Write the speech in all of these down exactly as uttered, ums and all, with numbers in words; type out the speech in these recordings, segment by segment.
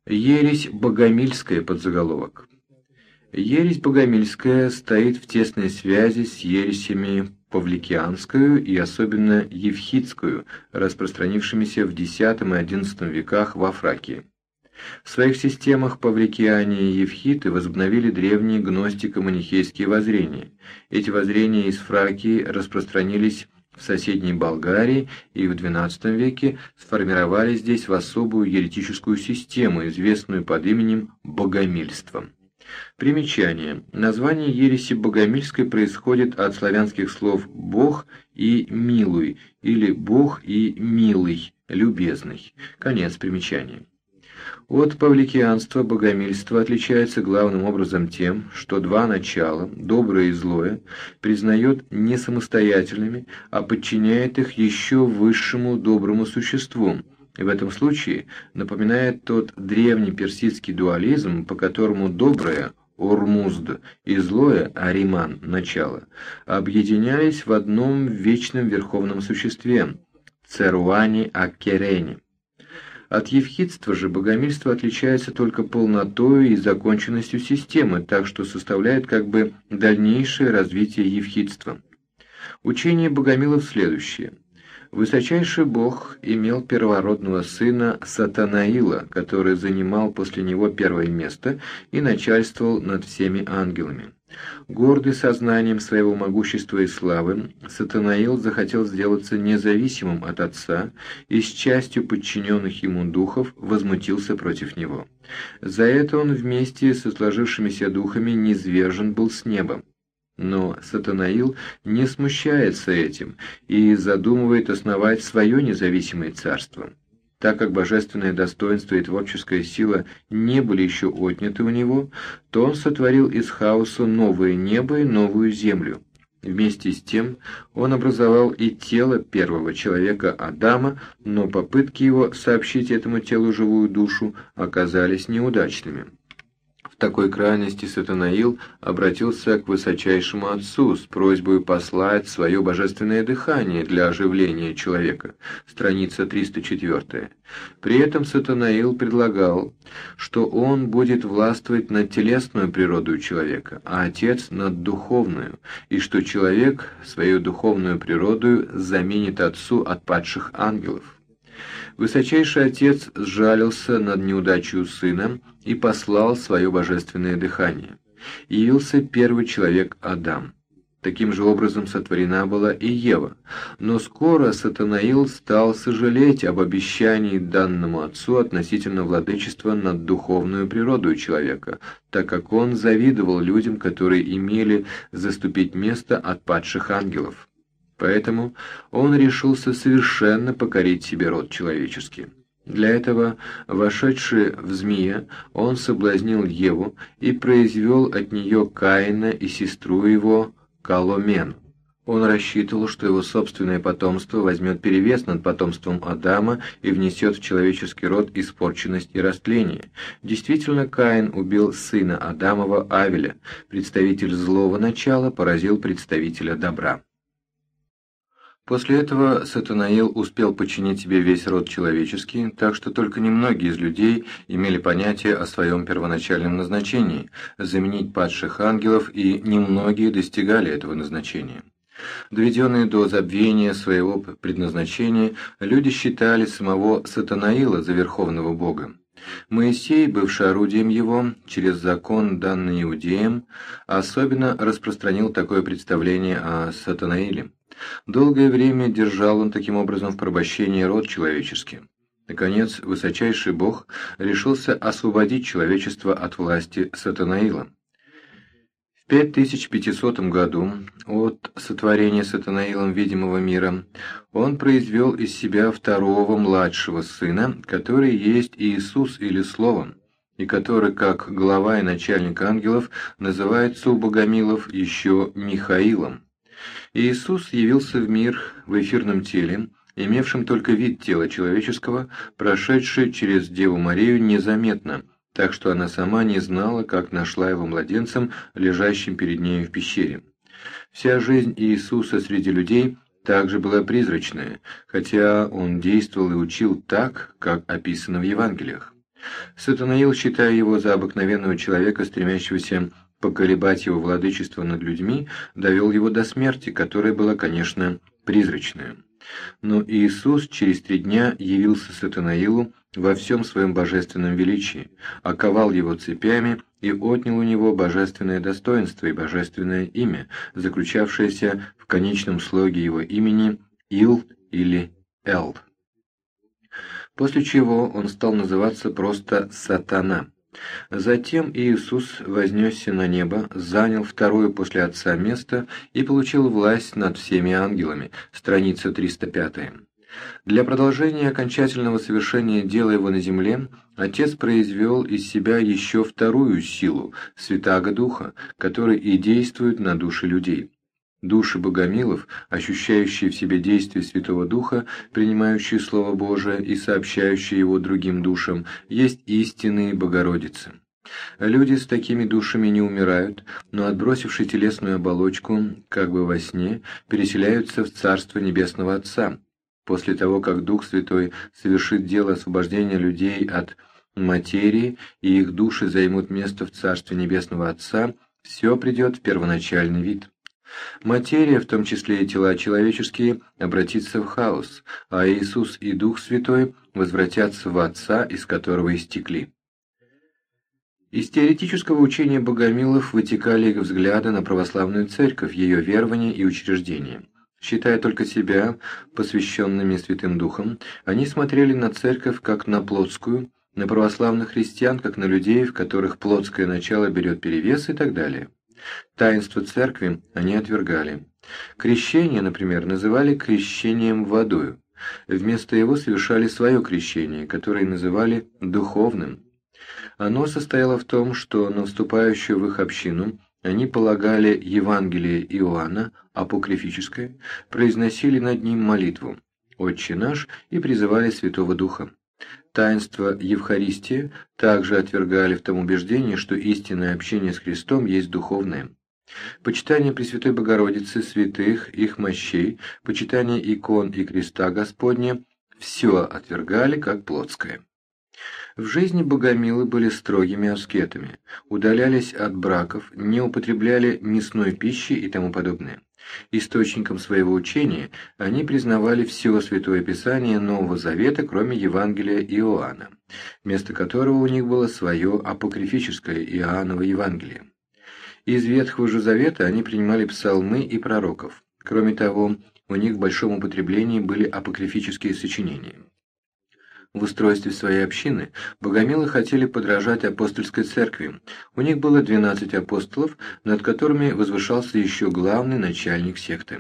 Ересь богомильская подзаголовок. Ересь богомильская стоит в тесной связи с ересями павликианскую и особенно евхидскую, распространившимися в десятом и одиннадцатом веках во Фракии. В своих системах павликиане и евхиты возобновили древние гностико-манихейские воззрения. Эти воззрения из Фракии распространились в соседней Болгарии и в двенадцатом веке сформировали здесь в особую еретическую систему, известную под именем богомильства. Примечание. Название ереси богомильской происходит от славянских слов «бог» и «милуй» или «бог» и «милый», «любезный». Конец примечания. От павликианства богомильство отличается главным образом тем, что два начала, доброе и злое, признает не самостоятельными, а подчиняет их еще высшему доброму существу, и в этом случае напоминает тот древний персидский дуализм, по которому доброе – Ормузд и злое – Ариман, начало, объединялись в одном вечном верховном существе – Церуани Аккерене. От евхидства же богомильство отличается только полнотой и законченностью системы, так что составляет как бы дальнейшее развитие евхидства. Учение богомилов следующее. Высочайший бог имел первородного сына Сатанаила, который занимал после него первое место и начальствовал над всеми ангелами. Гордый сознанием своего могущества и славы, Сатанаил захотел сделаться независимым от отца и с частью подчиненных ему духов возмутился против него. За это он вместе со сложившимися духами низвержен был с неба. Но Сатанаил не смущается этим и задумывает основать свое независимое царство. Так как божественное достоинство и творческая сила не были еще отняты у него, то он сотворил из хаоса новое небо и новую землю. Вместе с тем он образовал и тело первого человека Адама, но попытки его сообщить этому телу живую душу оказались неудачными. В такой крайности Сатанаил обратился к высочайшему Отцу с просьбой послать свое божественное дыхание для оживления человека. Страница триста четыре. При этом Сатанаил предлагал, что он будет властвовать над телесную природу человека, а Отец над духовную, и что человек свою духовную природу заменит Отцу от падших ангелов. Высочайший Отец сжалился над неудачей сына и послал свое божественное дыхание. Явился первый человек Адам. Таким же образом сотворена была и Ева. Но скоро Сатанаил стал сожалеть об обещании данному Отцу относительно владычества над духовную природой человека, так как он завидовал людям, которые имели заступить место от падших ангелов. Поэтому он решился совершенно покорить себе род человеческий. Для этого, вошедший в змея, он соблазнил Еву и произвел от нее Каина и сестру его Коломену. Он рассчитывал, что его собственное потомство возьмет перевес над потомством Адама и внесет в человеческий род испорченность и растление. Действительно, Каин убил сына Адамова Авеля, представитель злого начала поразил представителя добра. После этого Сатанаил успел подчинить себе весь род человеческий, так что только немногие из людей имели понятие о своем первоначальном назначении – заменить падших ангелов, и немногие достигали этого назначения. Доведенные до забвения своего предназначения, люди считали самого Сатанаила за верховного бога. Моисей, бывший орудием его, через закон, данный иудеям, особенно распространил такое представление о Сатанаиле. Долгое время держал он таким образом в порабощении род человеческий. Наконец, высочайший Бог решился освободить человечество от власти Сатанаила. В пять тысяч пятисотом году от сотворения Сатанаилом видимого мира он произвел из себя второго младшего сына, который есть Иисус или Слово, и который, как глава и начальник ангелов, называется у богомилов еще Михаилом. Иисус явился в мир в эфирном теле, имевшем только вид тела человеческого, прошедший через Деву Марию незаметно, так что она сама не знала, как нашла его младенцем, лежащим перед нею в пещере. Вся жизнь Иисуса среди людей также была призрачная, хотя он действовал и учил так, как описано в Евангелиях. Сатанаил, считая его за обыкновенного человека, стремящегося поколебать его владычество над людьми, довел его до смерти, которая была, конечно, призрачная. Но Иисус через три дня явился Сатанаилу во всем своем божественном величии, оковал его цепями и отнял у него божественное достоинство и божественное имя, заключавшееся в конечном слоге его имени Ил или Эл. После чего он стал называться просто Сатана. Затем Иисус вознесся на небо, занял второе после Отца место и получил власть над всеми ангелами. Страница триста пятая. Для продолжения и окончательного совершения дела его на земле Отец произвел из себя еще вторую силу, Святаго Духа, который и действует на души людей. Души богомилов, ощущающие в себе действие Святого Духа, принимающие Слово Божие и сообщающие его другим душам, есть истинные Богородицы. Люди с такими душами не умирают, но, отбросивши телесную оболочку, как бы во сне, переселяются в Царство Небесного Отца. После того, как Дух Святой совершит дело освобождения людей от материи, и их души займут место в Царстве Небесного Отца, все придет в первоначальный вид. Материя, в том числе и тела человеческие, обратится в хаос, а Иисус и Дух Святой возвратятся в Отца, из которого истекли. Из теоретического учения богомилов вытекали их взгляды на православную церковь, ее верование и учреждения. Считая только себя посвященными Святым Духом, они смотрели на церковь как на плотскую, на православных христиан как на людей, в которых плотское начало берет перевес и так далее. Таинство церкви они отвергали. Крещение, например, называли крещением водою. Вместо его совершали свое крещение, которое называли духовным. Оно состояло в том, что на вступающую в их общину они полагали Евангелие Иоанна, апокрифическое, произносили над ним молитву «Отче наш» и призывали Святого Духа. Таинство Евхаристии также отвергали в том убеждении, что истинное общение с Христом есть духовное. Почитание Пресвятой Богородицы, святых, их мощей, почитание икон и креста Господня – все отвергали как плотское. В жизни богомилы были строгими аскетами, удалялись от браков, не употребляли мясной пищи и тому подобное. Источником своего учения они признавали все Святое Писание Нового Завета, кроме Евангелия Иоанна, вместо которого у них было свое апокрифическое Иоанново Евангелие. Из Ветхого же Завета они принимали псалмы и пророков. Кроме того, у них в большом употреблении были апокрифические сочинения. В устройстве своей общины богомилы хотели подражать апостольской церкви. У них было двенадцать апостолов, над которыми возвышался еще главный начальник секты.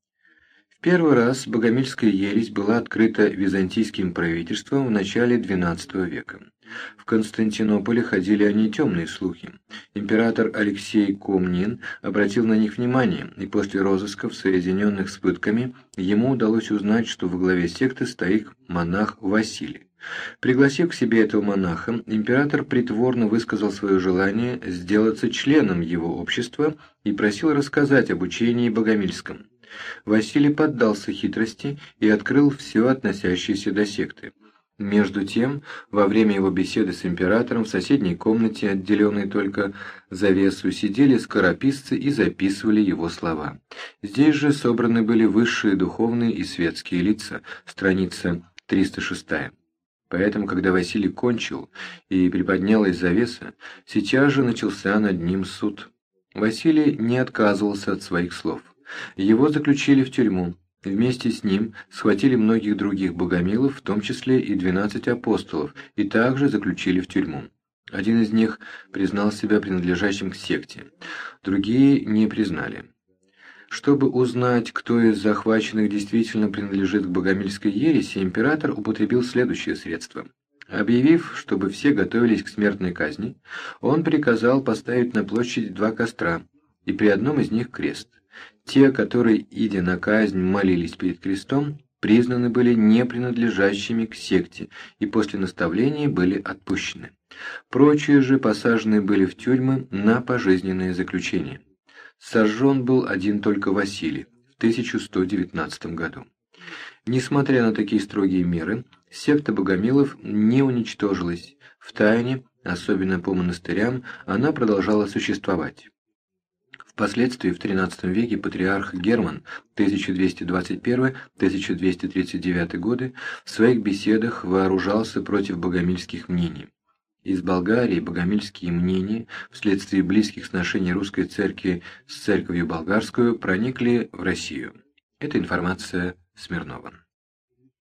В первый раз богомильская ересь была открыта византийским правительством в начале двенадцатого века. В Константинополе ходили о ней темные слухи. Император Алексей Комнин обратил на них внимание, и после розысков, соединенных с пытками, ему удалось узнать, что во главе секты стоит монах Василий. Пригласив к себе этого монаха, император притворно высказал свое желание сделаться членом его общества и просил рассказать об учении богомильском. Василий поддался хитрости и открыл все относящееся до секты. Между тем, во время его беседы с императором в соседней комнате, отделенной только завесу, сидели скорописцы и записывали его слова. Здесь же собраны были высшие духовные и светские лица, страница триста шестая. Поэтому, когда Василий кончил и приподнялась завеса, сейчас же начался над ним суд. Василий не отказывался от своих слов. Его заключили в тюрьму. Вместе с ним схватили многих других богомилов, в том числе и двенадцать апостолов, и также заключили в тюрьму. Один из них признал себя принадлежащим к секте, другие не признали. Чтобы узнать, кто из захваченных действительно принадлежит к богомильской ереси, император употребил следующее средство. Объявив, чтобы все готовились к смертной казни, он приказал поставить на площади два костра, и при одном из них крест. Те, которые, идя на казнь, молились перед крестом, признаны были не принадлежащими к секте и после наставления были отпущены. Прочие же посажены были в тюрьмы на пожизненное заключение. Сожжен был один только Василий в тысяча сто девятнадцатом году. Несмотря на такие строгие меры, секта богомилов не уничтожилась. В тайне, особенно по монастырям, она продолжала существовать. Впоследствии в тринадцатом веке патриарх Герман тысяча двести двадцать первый — тысяча двести тридцать девятый годы в своих беседах вооружался против богомильских мнений. Из Болгарии богомильские мнения, вследствие близких сношений русской церкви с церковью болгарскую, проникли в Россию. Это информация Смирнова.